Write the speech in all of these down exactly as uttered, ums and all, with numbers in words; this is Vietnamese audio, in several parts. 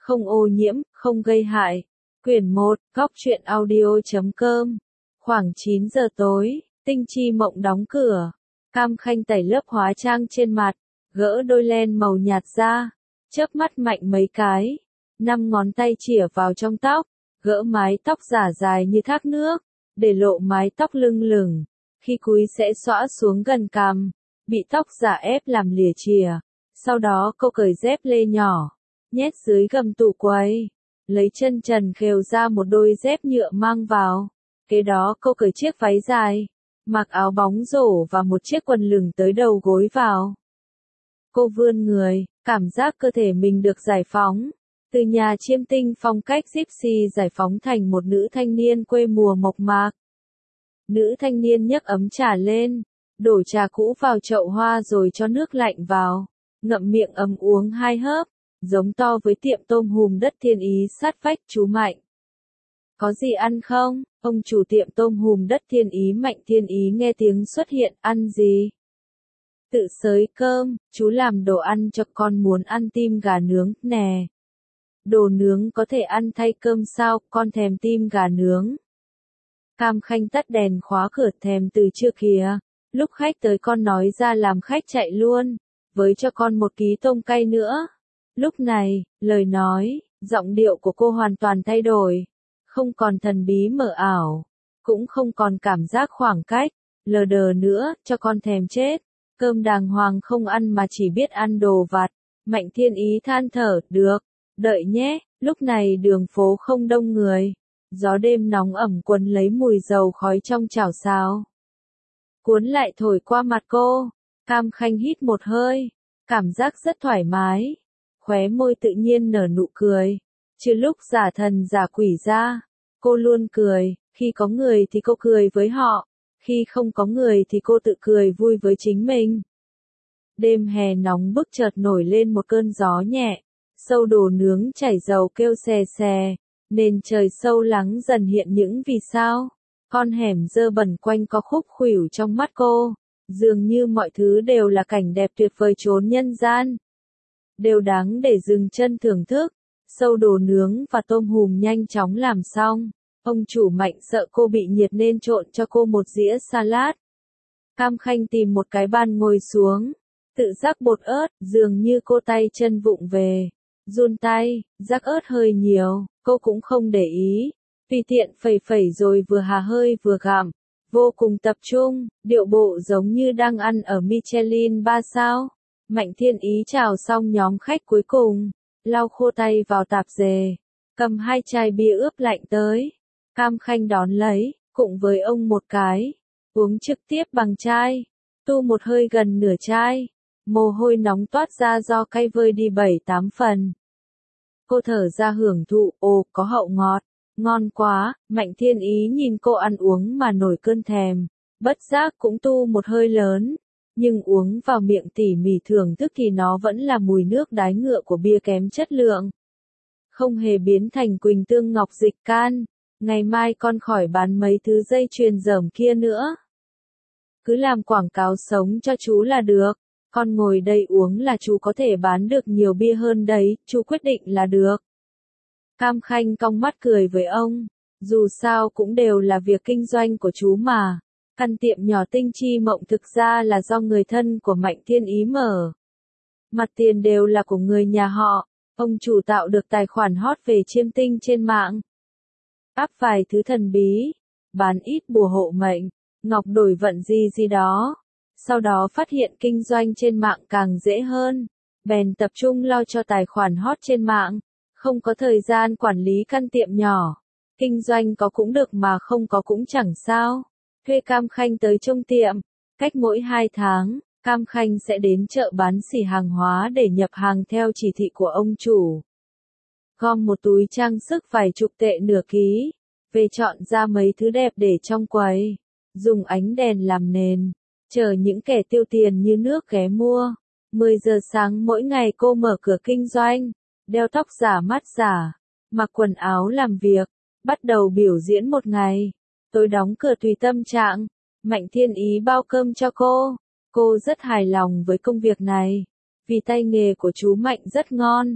không ô nhiễm, không gây hại. Quyển một, góc truyện audio chấm com. Khoảng chín giờ tối, Tinh Chi Mộng đóng cửa. Cam Khanh tẩy lớp hóa trang trên mặt, gỡ đôi len màu nhạt ra, chớp mắt mạnh mấy cái, năm ngón tay chìa vào trong tóc, gỡ mái tóc giả dài như thác nước, để lộ mái tóc lưng lửng, khi cúi sẽ xõa xuống gần cằm, bị tóc giả ép làm lìa chìa. Sau đó cô cởi dép lê nhỏ, nhét dưới gầm tủ quầy, lấy chân trần khều ra một đôi dép nhựa mang vào. Kế đó cô cởi chiếc váy dài, mặc áo bóng rổ và một chiếc quần lửng tới đầu gối vào. Cô vươn người, cảm giác cơ thể mình được giải phóng. Từ nhà chiêm tinh phong cách gypsy giải phóng thành một nữ thanh niên quê mùa mộc mạc. Nữ thanh niên nhấc ấm trà lên, đổ trà cũ vào chậu hoa rồi cho nước lạnh vào, ngậm miệng ấm uống hai hớp, giống to với tiệm tôm hùm đất Thiên Ý sát vách chú Mạnh. Có gì ăn không? Ông chủ tiệm tôm hùm đất Thiên Ý Mạnh Thiên Ý nghe tiếng xuất hiện, ăn gì? Tự xới cơm, chú làm đồ ăn cho con muốn ăn tim gà nướng, nè. Đồ nướng có thể ăn thay cơm sao, con thèm tim gà nướng. Cam Khanh tắt đèn khóa cửa, thèm từ trưa kìa. Lúc khách tới con nói ra làm khách chạy luôn, với cho con một ký tôm cay nữa. Lúc này, lời nói, giọng điệu của cô hoàn toàn thay đổi. Không còn thần bí mờ ảo, cũng không còn cảm giác khoảng cách, lờ đờ nữa, cho con thèm chết. Cơm đàng hoàng không ăn mà chỉ biết ăn đồ vặt. Mạnh Thiên Ý than thở, được, đợi nhé. Lúc này đường phố không đông người, gió đêm nóng ẩm quấn lấy mùi dầu khói trong chảo xào, cuốn lại thổi qua mặt cô. Cam Khanh hít một hơi, cảm giác rất thoải mái, khóe môi tự nhiên nở nụ cười, chứ lúc giả thần giả quỷ ra, cô luôn cười. Khi có người thì cô cười với họ, khi không có người thì cô tự cười vui với chính mình. Đêm hè nóng bức chợt nổi lên một cơn gió nhẹ, sâu đồ nướng chảy dầu kêu xè xè, nền trời sâu lắng dần hiện những vì sao. Con hẻm dơ bẩn quanh có khúc khuỷu trong mắt cô, dường như mọi thứ đều là cảnh đẹp tuyệt vời chốn nhân gian, đều đáng để dừng chân thưởng thức. Sâu đồ nướng và tôm hùm nhanh chóng làm xong. Ông chủ Mạnh sợ cô bị nhiệt nên trộn cho cô một dĩa salad. Cam Khanh tìm một cái bàn ngồi xuống, tự rắc bột ớt, dường như cô tay chân vụng về, run tay, rắc ớt hơi nhiều, cô cũng không để ý, tùy tiện phẩy phẩy rồi vừa hà hơi vừa gặm, vô cùng tập trung, điệu bộ giống như đang ăn ở Michelin ba sao. Mạnh Thiên Ý chào xong nhóm khách cuối cùng, lau khô tay vào tạp dề, cầm hai chai bia ướp lạnh tới. Cam Khanh đón lấy, cùng với ông một cái, uống trực tiếp bằng chai, tu một hơi gần nửa chai, mồ hôi nóng toát ra do cay vơi đi bảy tám phần. Cô thở ra hưởng thụ, ồ, có hậu ngọt, ngon quá. Mạnh Thiên Ý nhìn cô ăn uống mà nổi cơn thèm, bất giác cũng tu một hơi lớn, nhưng uống vào miệng tỉ mỉ thưởng thức thì nó vẫn là mùi nước đái ngựa của bia kém chất lượng, không hề biến thành Quỳnh Tương Ngọc Dịch Can. Ngày mai con khỏi bán mấy thứ dây chuyền dởm kia nữa. Cứ làm quảng cáo sống cho chú là được. Con ngồi đây uống là chú có thể bán được nhiều bia hơn đấy, chú quyết định là được. Cam Khanh cong mắt cười với ông. Dù sao cũng đều là việc kinh doanh của chú mà. Căn tiệm nhỏ Tinh Chi Mộng thực ra là do người thân của Mạnh Thiên Ý mở. Mặt tiền đều là của người nhà họ. Ông chủ tạo được tài khoản hot về chiêm tinh trên mạng. Áp vài thứ thần bí, bán ít bùa hộ mệnh, ngọc đổi vận gì gì đó. Sau đó phát hiện kinh doanh trên mạng càng dễ hơn, bèn tập trung lo cho tài khoản hot trên mạng, không có thời gian quản lý căn tiệm nhỏ. Kinh doanh có cũng được mà không có cũng chẳng sao. Thuê Cam Khanh tới trông tiệm, cách mỗi hai tháng, Cam Khanh sẽ đến chợ bán xỉ hàng hóa để nhập hàng theo chỉ thị của ông chủ. Gom một túi trang sức vài chục tệ nửa ký, về chọn ra mấy thứ đẹp để trong quầy, dùng ánh đèn làm nền, chờ những kẻ tiêu tiền như nước ghé mua. mười giờ sáng mỗi ngày cô mở cửa kinh doanh, đeo tóc giả mắt giả, mặc quần áo làm việc, bắt đầu biểu diễn một ngày, tối đóng cửa tùy tâm trạng. Mạnh Thiên Ý bao cơm cho cô, cô rất hài lòng với công việc này, vì tay nghề của chú Mạnh rất ngon.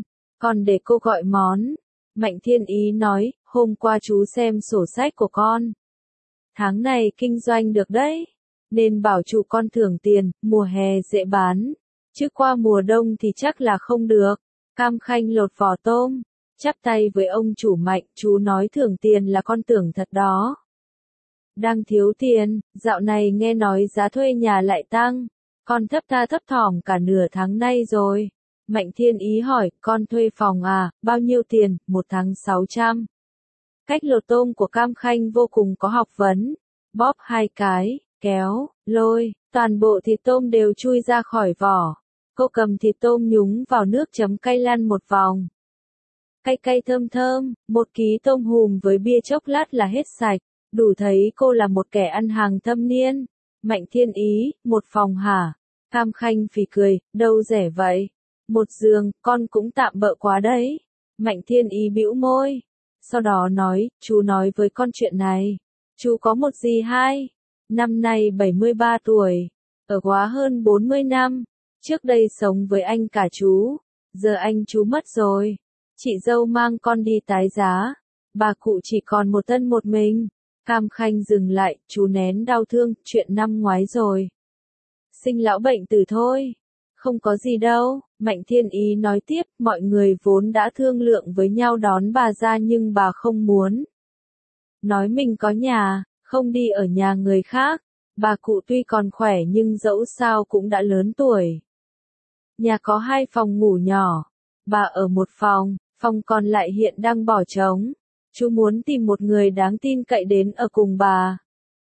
Còn để cô gọi món. Mạnh Thiên Ý nói, hôm qua chú xem sổ sách của con. Tháng này kinh doanh được đấy. Nên bảo chủ con thưởng tiền, mùa hè dễ bán. Chứ qua mùa đông thì chắc là không được. Cam Khanh lột vỏ tôm. Chắp tay với ông chủ Mạnh, chú nói thưởng tiền là con tưởng thật đó. Đang thiếu tiền, dạo này nghe nói giá thuê nhà lại tăng. Con thấp tha thấp thỏm cả nửa tháng nay rồi. Mạnh Thiên Ý hỏi, con thuê phòng à, bao nhiêu tiền, một tháng sáu trăm. Cách lột tôm của Cam Khanh vô cùng có học vấn. Bóp hai cái, kéo, lôi, toàn bộ thịt tôm đều chui ra khỏi vỏ. Cô cầm thịt tôm nhúng vào nước chấm cay lăn một vòng. Cay cay thơm thơm, một ký tôm hùm với bia chốc lát là hết sạch. Đủ thấy cô là một kẻ ăn hàng thâm niên. Mạnh Thiên Ý, một phòng hả? Cam Khanh phì cười, đâu rẻ vậy? Một giường, con cũng tạm bợ quá đấy. Mạnh Thiên Ý bĩu môi. Sau đó nói, chú nói với con chuyện này. Chú có một dì hai. Năm nay bảy mươi ba tuổi. Ở quá hơn bốn mươi năm. Trước đây sống với anh cả chú. Giờ anh chú mất rồi. Chị dâu mang con đi tái giá. Bà cụ chỉ còn một thân một mình. Cam Khanh dừng lại, chú nén đau thương, chuyện năm ngoái rồi. Sinh lão bệnh tử thôi. Không có gì đâu, Mạnh Thiên Ý nói tiếp, mọi người vốn đã thương lượng với nhau đón bà ra nhưng bà không muốn. Nói mình có nhà, không đi ở nhà người khác. Bà cụ tuy còn khỏe nhưng dẫu sao cũng đã lớn tuổi. Nhà có hai phòng ngủ nhỏ. Bà ở một phòng, phòng còn lại hiện đang bỏ trống. Chú muốn tìm một người đáng tin cậy đến ở cùng bà.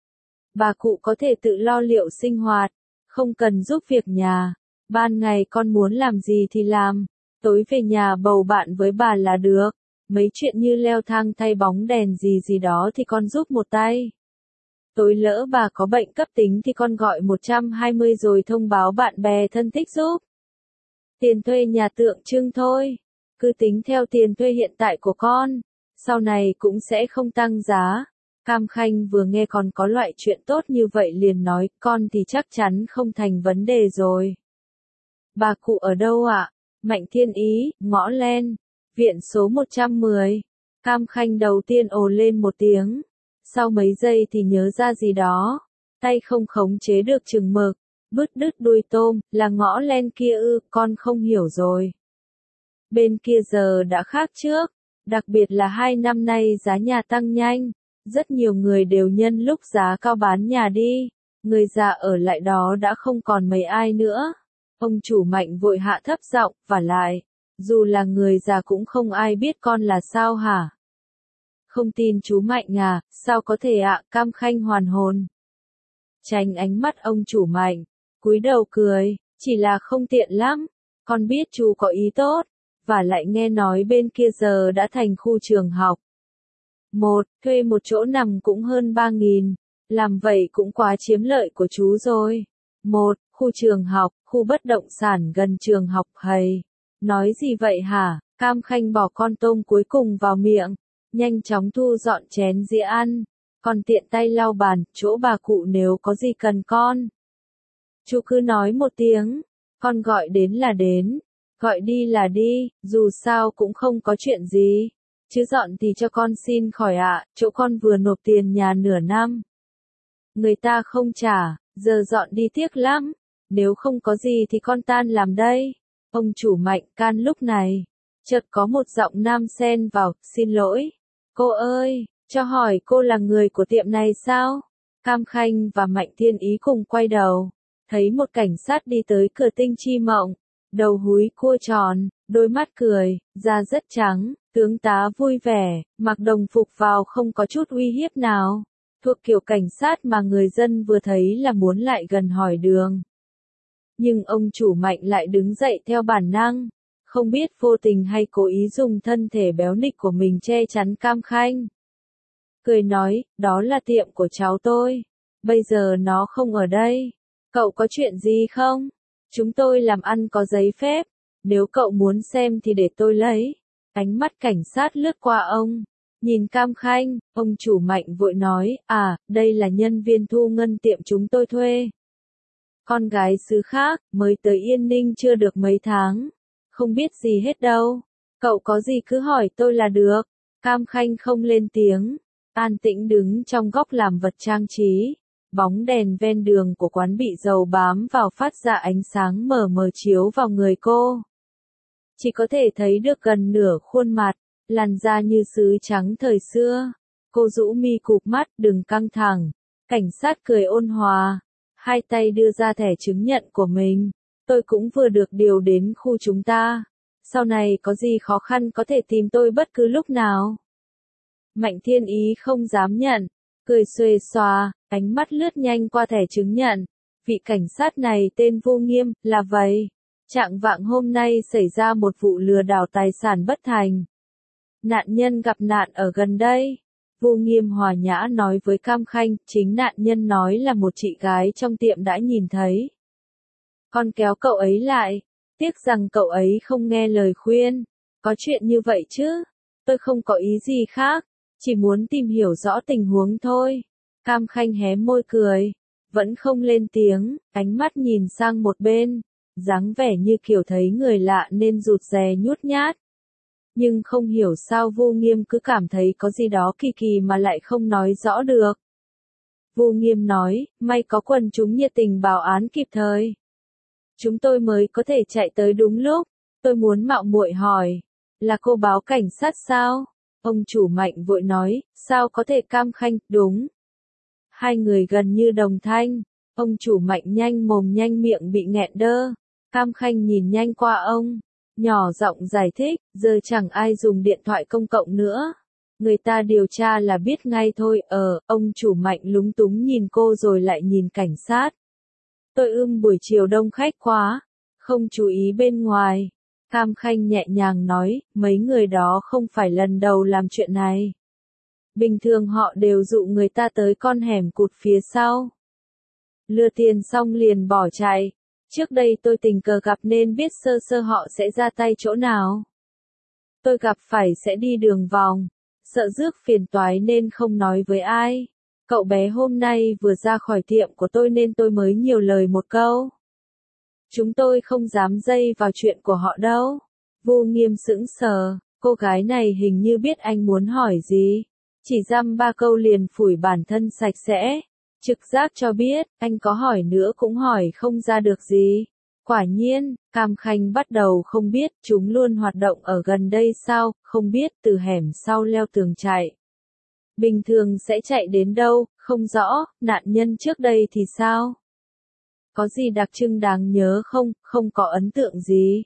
Bà cụ có thể tự lo liệu sinh hoạt, không cần giúp việc nhà. Ban ngày con muốn làm gì thì làm, tối về nhà bầu bạn với bà là được. Mấy chuyện như leo thang thay bóng đèn gì gì đó thì con giúp một tay. Tối lỡ bà có bệnh cấp tính thì con gọi một trăm hai mươi rồi thông báo bạn bè thân thích giúp. Tiền thuê nhà tượng trưng thôi, cứ tính theo tiền thuê hiện tại của con. Sau này cũng sẽ không tăng giá. Cam Khanh vừa nghe còn có loại chuyện tốt như vậy liền nói, con thì chắc chắn không thành vấn đề rồi. Bà cụ ở đâu ạ? Mạnh Thiên Ý, Ngõ Len, viện số một trăm mười. Cam Khanh đầu tiên ồ lên một tiếng. Sau mấy giây thì nhớ ra gì đó. Tay không khống chế được chừng mực. Bứt đứt đuôi tôm, là Ngõ Len kia ư, con không hiểu rồi. Bên kia giờ đã khác trước. Đặc biệt là hai năm nay giá nhà tăng nhanh, rất nhiều người đều nhân lúc giá cao bán nhà đi, người già ở lại đó đã không còn mấy ai nữa. Ông chủ Mạnh vội hạ thấp giọng, vả lại, dù là người già cũng không ai biết con là sao hả? Không tin chú Mạnh à, sao có thể ạ? Cam Khanh hoàn hồn. Tránh ánh mắt ông chủ Mạnh, cúi đầu cười, chỉ là không tiện lắm, con biết chú có ý tốt. Và lại nghe nói bên kia giờ đã thành khu trường học. Một, thuê một chỗ nằm cũng hơn ba nghìn. Làm vậy cũng quá chiếm lợi của chú rồi. Một, khu trường học, khu bất động sản gần trường học hầy. Nói gì vậy hả? Cam Khanh bỏ con tôm cuối cùng vào miệng. Nhanh chóng thu dọn chén dĩa ăn. Còn tiện tay lau bàn, chỗ bà cụ nếu có gì cần con. Chú cứ nói một tiếng. Con gọi đến là đến. Gọi đi là đi, dù sao cũng không có chuyện gì. Chứ dọn thì cho con xin khỏi ạ, chỗ con vừa nộp tiền nhà nửa năm. Người ta không trả, giờ dọn đi tiếc lắm. Nếu không có gì thì con tan làm đây. Ông chủ Mạnh can lúc này. Chợt có một giọng nam xen vào, xin lỗi. Cô ơi, cho hỏi cô là người của tiệm này sao? Cam Khanh và Mạnh Thiên Ý cùng quay đầu. Thấy một cảnh sát đi tới cửa Tinh Chi Mộng. Đầu húi cua tròn, đôi mắt cười, da rất trắng, tướng tá vui vẻ, mặc đồng phục vào không có chút uy hiếp nào. Thuộc kiểu cảnh sát mà người dân vừa thấy là muốn lại gần hỏi đường. Nhưng ông chủ Mạnh lại đứng dậy theo bản năng, không biết vô tình hay cố ý dùng thân thể béo nịch của mình che chắn Cam Khanh. Cười nói, đó là tiệm của cháu tôi, bây giờ nó không ở đây. Cậu có chuyện gì không? Chúng tôi làm ăn có giấy phép, nếu cậu muốn xem thì để tôi lấy. Ánh mắt cảnh sát lướt qua ông, nhìn Cam Khanh, ông chủ Mạnh vội nói, à, đây là nhân viên thu ngân tiệm chúng tôi thuê. Con gái xứ khác, mới tới Yên Ninh chưa được mấy tháng, không biết gì hết đâu. Cậu có gì cứ hỏi tôi là được. Cam Khanh không lên tiếng, an tĩnh đứng trong góc làm vật trang trí. Bóng đèn ven đường của quán bị dầu bám vào phát ra ánh sáng mờ mờ chiếu vào người cô. Chỉ có thể thấy được gần nửa khuôn mặt, làn da như sứ trắng thời xưa. Cô rũ mi cụp mắt, đừng căng thẳng. Cảnh sát cười ôn hòa, hai tay đưa ra thẻ chứng nhận của mình. Tôi cũng vừa được điều đến khu chúng ta. Sau này có gì khó khăn có thể tìm tôi bất cứ lúc nào. Mạnh Thiên Ý không dám nhận, cười xuề xòa, ánh mắt lướt nhanh qua thẻ chứng nhận. Vị cảnh sát này tên Vô Nghiêm, là vậy. Trạng vạng hôm nay xảy ra một vụ lừa đảo tài sản bất thành. Nạn nhân gặp nạn ở gần đây. Vô Nghiêm hòa nhã nói với Cam Khanh, chính nạn nhân nói là một chị gái trong tiệm đã nhìn thấy. Con kéo cậu ấy lại, tiếc rằng cậu ấy không nghe lời khuyên. Có chuyện như vậy chứ? Tôi không có ý gì khác, chỉ muốn tìm hiểu rõ tình huống thôi. Cam Khanh hé môi cười, vẫn không lên tiếng, ánh mắt nhìn sang một bên, dáng vẻ như kiểu thấy người lạ nên rụt rè nhút nhát. Nhưng không hiểu sao Vô Nghiêm cứ cảm thấy có gì đó kỳ kỳ mà lại không nói rõ được. Vô Nghiêm nói, may có quần chúng nhiệt tình báo án kịp thời. Chúng tôi mới có thể chạy tới đúng lúc. Tôi muốn mạo muội hỏi, là cô báo cảnh sát sao? Ông chủ Mạnh vội nói, sao có thể? Cam Khanh, đúng. Hai người gần như đồng thanh, ông chủ Mạnh nhanh mồm nhanh miệng bị nghẹn đơ. Cam Khanh nhìn nhanh qua ông, nhỏ giọng giải thích, giờ chẳng ai dùng điện thoại công cộng nữa. Người ta điều tra là biết ngay thôi. Ờ, ông chủ Mạnh lúng túng nhìn cô rồi lại nhìn cảnh sát. Tôi ưm buổi chiều đông khách quá, không chú ý bên ngoài. Cam Khanh nhẹ nhàng nói, mấy người đó không phải lần đầu làm chuyện này. Bình thường họ đều dụ người ta tới con hẻm cụt phía sau. Lừa tiền xong liền bỏ chạy. Trước đây tôi tình cờ gặp nên biết sơ sơ họ sẽ ra tay chỗ nào. Tôi gặp phải sẽ đi đường vòng, sợ rước phiền toái nên không nói với ai. Cậu bé hôm nay vừa ra khỏi tiệm của tôi nên tôi mới nhiều lời một câu. Chúng tôi không dám dây vào chuyện của họ đâu. Vô Nghiêm sững sờ, cô gái này hình như biết anh muốn hỏi gì. Chỉ dăm ba câu liền phủi bản thân sạch sẽ. Trực giác cho biết, anh có hỏi nữa cũng hỏi không ra được gì. Quả nhiên, Cam Khanh bắt đầu không biết chúng luôn hoạt động ở gần đây sao, không biết từ hẻm sau leo tường chạy. Bình thường sẽ chạy đến đâu, không rõ, nạn nhân trước đây thì sao? Có gì đặc trưng đáng nhớ không, không có ấn tượng gì.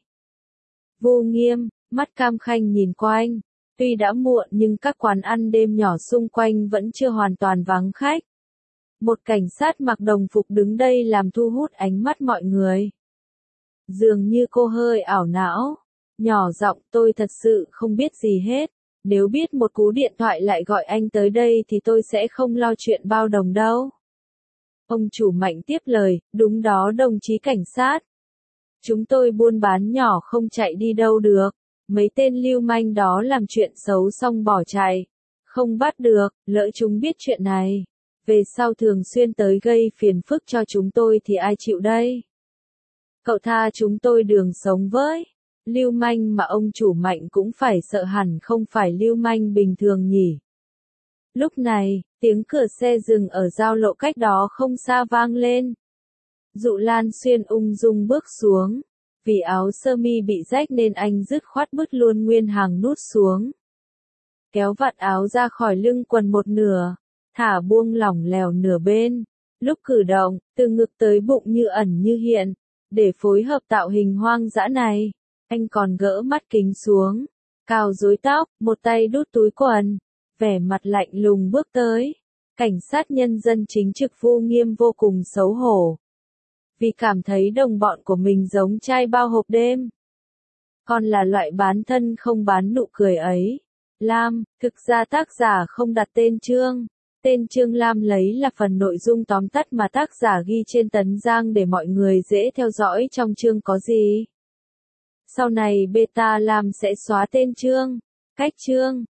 Vô Nghiêm, mắt Cam Khanh nhìn quanh, tuy đã muộn nhưng các quán ăn đêm nhỏ xung quanh vẫn chưa hoàn toàn vắng khách. Một cảnh sát mặc đồng phục đứng đây làm thu hút ánh mắt mọi người. Dường như cô hơi ảo não, nhỏ giọng, tôi thật sự không biết gì hết. Nếu biết một cú điện thoại lại gọi anh tới đây thì tôi sẽ không lo chuyện bao đồng đâu. Ông chủ Mạnh tiếp lời, đúng đó đồng chí cảnh sát. Chúng tôi buôn bán nhỏ không chạy đi đâu được. Mấy tên lưu manh đó làm chuyện xấu xong bỏ chạy. Không bắt được, lỡ chúng biết chuyện này. Về sau thường xuyên tới gây phiền phức cho chúng tôi thì ai chịu đây? Cậu tha chúng tôi đường sống với. Lưu manh mà ông chủ Mạnh cũng phải sợ hẳn không phải lưu manh bình thường nhỉ. Lúc này, tiếng cửa xe dừng ở giao lộ cách đó không xa vang lên. Dụ Lan Xuyên ung dung bước xuống. Vì áo sơ mi bị rách nên anh dứt khoát bứt luôn nguyên hàng nút xuống. Kéo vạt áo ra khỏi lưng quần một nửa, thả buông lỏng lẻo nửa bên. Lúc cử động, từ ngực tới bụng như ẩn như hiện. Để phối hợp tạo hình hoang dã này, anh còn gỡ mắt kính xuống, cào rối tóc, một tay đút túi quần, vẻ mặt lạnh lùng bước tới. Cảnh sát nhân dân chính trực Vô Nghiêm vô cùng xấu hổ. Vì cảm thấy đồng bọn của mình giống trai bao hộp đêm. Còn là loại bán thân không bán nụ cười ấy. Lam, thực ra tác giả không đặt tên chương. Tên chương Lam lấy là phần nội dung tóm tắt mà tác giả ghi trên tấn giang để mọi người dễ theo dõi trong chương có gì. Sau này beta Lam sẽ xóa tên chương, cách chương.